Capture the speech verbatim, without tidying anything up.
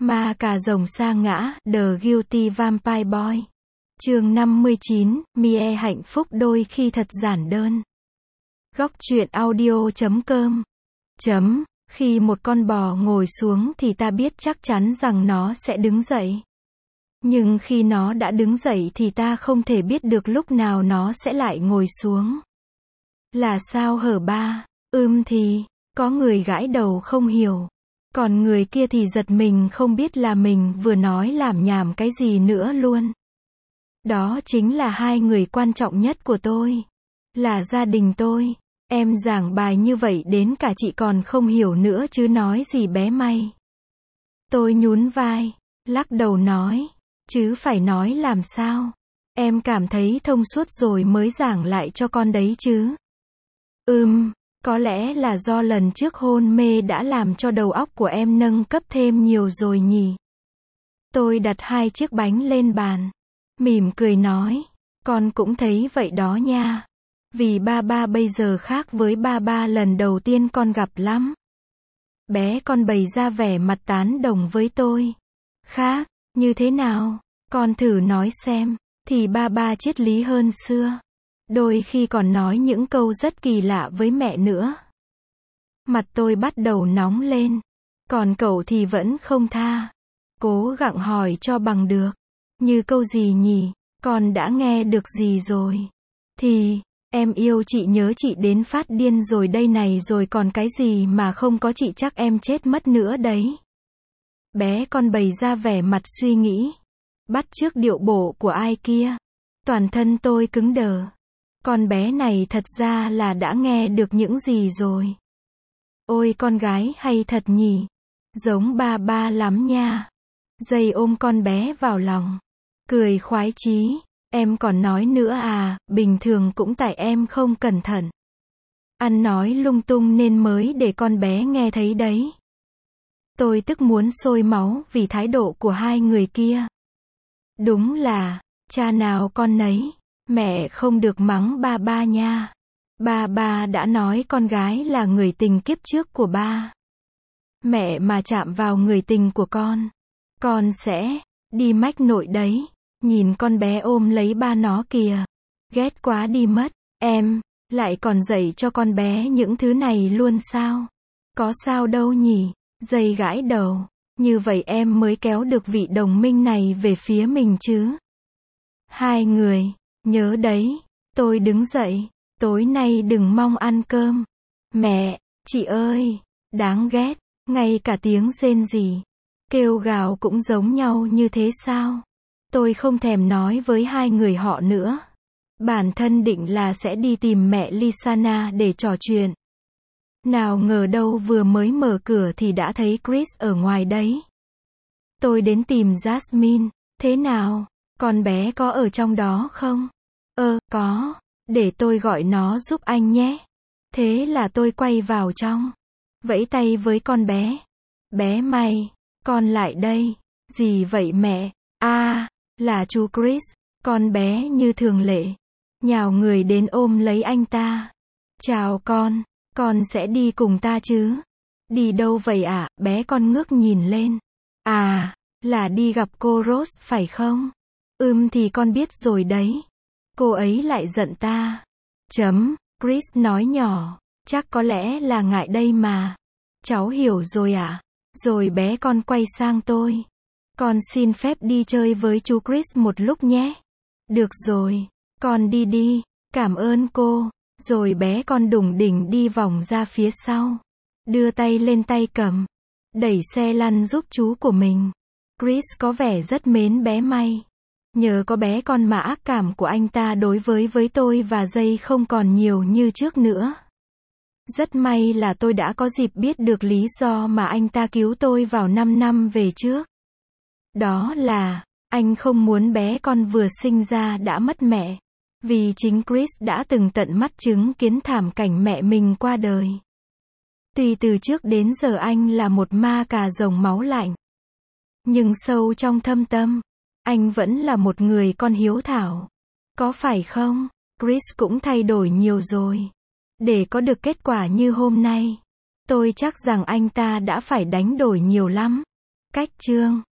Ma cà rồng sa ngã, The Guilty Vampire Boy. Chương năm mươi chín, Mie hạnh phúc đôi khi thật giản đơn. Góc truyện audio chấm com. Chấm, khi một con bò ngồi xuống thì ta biết chắc chắn rằng nó sẽ đứng dậy. Nhưng khi nó đã đứng dậy thì ta không thể biết được lúc nào nó sẽ lại ngồi xuống. Là sao hở ba? Ưm thì, có người gãi đầu không hiểu. Còn người kia thì giật mình không biết là mình vừa nói lảm nhảm cái gì nữa luôn. Đó chính là hai người quan trọng nhất của tôi. Là gia đình tôi. Em giảng bài như vậy đến cả chị còn không hiểu nữa chứ nói gì bé may. Tôi nhún vai, lắc đầu nói, chứ phải nói làm sao. Em cảm thấy thông suốt rồi mới giảng lại cho con đấy chứ. Ừm, có lẽ là do lần trước hôn mê đã làm cho đầu óc của em nâng cấp thêm nhiều rồi nhỉ. Tôi đặt hai chiếc bánh lên bàn, mỉm cười nói, con cũng thấy vậy đó nha. Vì ba ba bây giờ khác với ba ba lần đầu tiên con gặp lắm. Bé con bày ra vẻ mặt tán đồng với tôi. Khác, như thế nào? Con thử nói xem, thì ba ba triết lý hơn xưa. Đôi khi còn nói những câu rất kỳ lạ với mẹ nữa. Mặt tôi bắt đầu nóng lên. Còn cậu thì vẫn không tha. Cố gắng hỏi cho bằng được. Như câu gì nhỉ? Con đã nghe được gì rồi? Thì, em yêu chị nhớ chị đến phát điên rồi đây này rồi còn cái gì mà không có chị chắc em chết mất nữa đấy. Bé con bày ra vẻ mặt suy nghĩ. Bắt chước điệu bộ của ai kia. Toàn thân tôi cứng đờ. Con bé này thật ra là đã nghe được những gì rồi. Ôi con gái hay thật nhỉ. Giống ba ba lắm nha. Dây ôm con bé vào lòng. Cười khoái chí. Em còn nói nữa à, bình thường cũng tại em không cẩn thận. Ăn nói lung tung nên mới để con bé nghe thấy đấy. Tôi tức muốn sôi máu vì thái độ của hai người kia. Đúng là, cha nào con nấy. Mẹ không được mắng ba ba nha. Ba ba đã nói con gái là người tình kiếp trước của ba. Mẹ mà chạm vào người tình của con, con sẽ đi mách nội đấy. Nhìn con bé ôm lấy ba nó kìa. Ghét quá đi mất. Em lại còn dạy cho con bé những thứ này luôn sao? Có sao đâu nhỉ? Dây gãi đầu. Như vậy em mới kéo được vị đồng minh này về phía mình chứ. Hai người, nhớ đấy. Tôi đứng dậy. Tối nay đừng mong ăn cơm. Mẹ, chị ơi, đáng ghét. Ngay cả tiếng rên rỉ, kêu gào cũng giống nhau như thế sao? Tôi không thèm nói với hai người họ nữa. Bản thân định là sẽ đi tìm mẹ Lysana để trò chuyện. Nào ngờ đâu vừa mới mở cửa thì đã thấy Chris ở ngoài đấy. Tôi đến tìm Jasmine. Thế nào? Con bé có ở trong đó không? Ơ, có. Để tôi gọi nó giúp anh nhé. Thế là tôi quay vào trong. Vẫy tay với con bé. Bé mày, con lại đây. Gì vậy mẹ? À, là chú Chris. Con bé như thường lệ. Nhào người đến ôm lấy anh ta. Chào con, con sẽ đi cùng ta chứ? Đi đâu vậy ạ? À? Bé con ngước nhìn lên. À, là đi gặp cô Rose phải không? Ừm thì con biết rồi đấy. Cô ấy lại giận ta. Chấm, Chris nói nhỏ. Chắc có lẽ là ngại đây mà. Cháu hiểu rồi ạ. À? Rồi bé con quay sang tôi. Con xin phép đi chơi với chú Chris một lúc nhé. Được rồi, con đi đi, cảm ơn cô. Rồi bé con đủng đỉnh đi vòng ra phía sau. Đưa tay lên tay cầm. Đẩy xe lăn giúp chú của mình. Chris có vẻ rất mến bé may. Nhờ có bé con mà ác cảm của anh ta đối với với tôi và dây không còn nhiều như trước nữa. Rất may là tôi đã có dịp biết được lý do mà anh ta cứu tôi vào năm năm về trước. Đó là, anh không muốn bé con vừa sinh ra đã mất mẹ. Vì chính Chris đã từng tận mắt chứng kiến thảm cảnh mẹ mình qua đời. Tuy từ trước đến giờ anh là một ma cà rồng máu lạnh. Nhưng sâu trong thâm tâm, anh vẫn là một người con hiếu thảo. Có phải không? Chris cũng thay đổi nhiều rồi. Để có được kết quả như hôm nay, tôi chắc rằng anh ta đã phải đánh đổi nhiều lắm. Cách chương